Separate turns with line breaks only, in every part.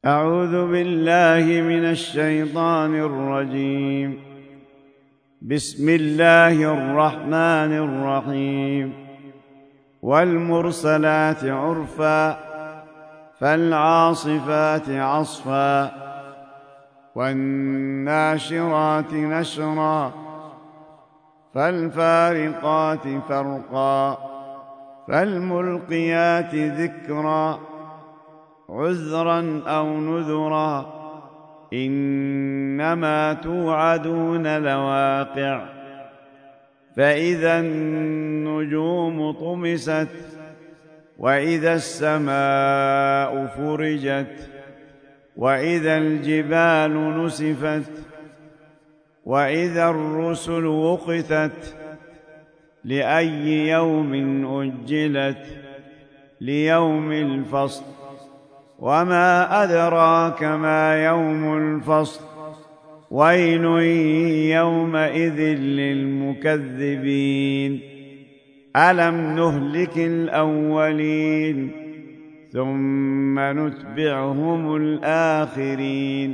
أعوذ بالله من الشيطان الرجيم. بسم الله الرحمن الرحيم. والمرسلات عرفا فالعاصفات عصفا والناشرات نشرا فالفارقات فرقا فالملقيات ذكرا عذرا أو نذرا إنما توعدون لواقع. فإذا النجوم طمست وإذا السماء فرجت وإذا الجبال نسفت وإذا الرسل وقتت لأي يوم أجلت ليوم الفصل وما أدراك ما يوم الفصل ويل يومئذ للمكذبين. ألم نهلك الأولين ثم نتبعهم الآخرين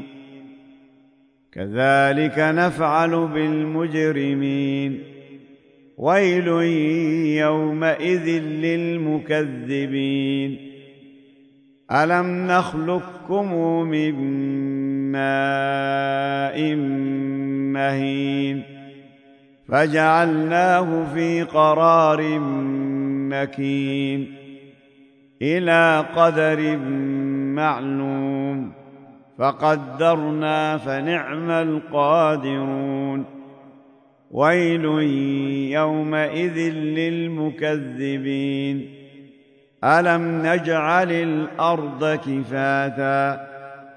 كذلك نفعل بالمجرمين. ويل يومئذ للمكذبين. ألم نخلقكم من ماء مهين فجعلناه في قرار مكين إلى قدر معلوم فقدرنا فنعم القادرون. ويل يومئذ للمكذبين. ألم نجعل الأرض كفاتا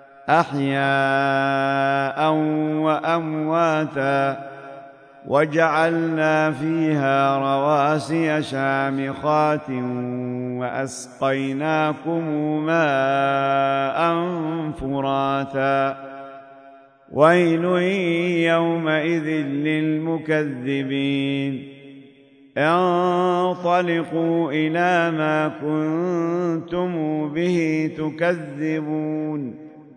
أحياء وأمواتا وجعلنا فيها رواسي شامخات وأسقيناكم ماء فراتا. ويل يومئذ للمكذبين. انطلقوا إلى ما كنتم به تكذبون.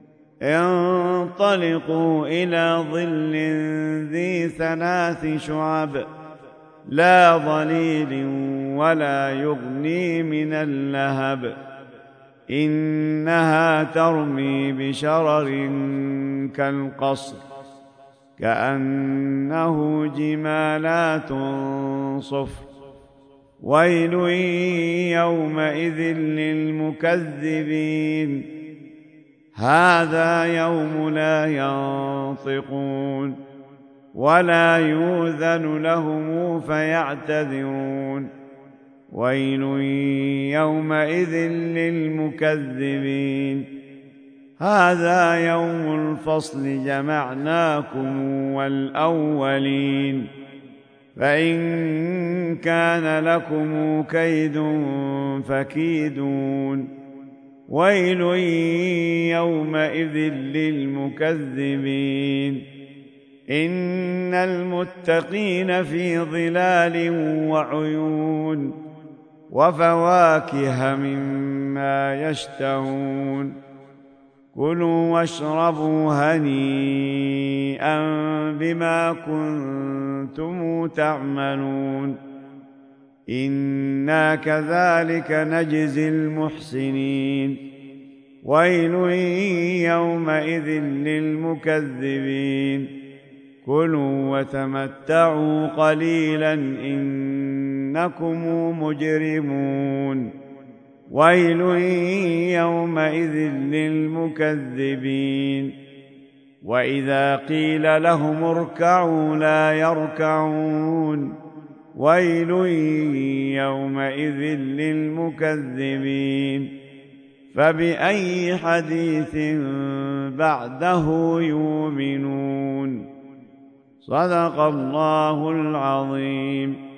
انطلقوا إلى ظل ذي 3 شعب لا ظليل ولا يغني من اللهب إنها ترمي بشرر كالقصر كأنه جمالات صفر. ويل يومئذ للمكذبين. هذا يوم لا ينطقون ولا يؤذن لهم فيعتذرون. ويل يومئذ للمكذبين. هذا يوم الفصل جمعناكم والأولين فإن كان لكم كيد فكيدون. ويل يومئذ للمكذبين. إن المتقين في ظلال وعيون وفواكه مما يشتهون. كلوا واشربوا هنيئا بما كنتم تعملون. إنا كذلك نجزي المحسنين. ويل يومئذ للمكذبين. كلوا وتمتعوا قليلا إنكم مجرمون. ويل يومئذ للمكذبين. وإذا قيل لهم اركعوا لا يركعون. ويل يومئذ للمكذبين. فبأي حديث بعده يؤمنون. صدق الله العظيم.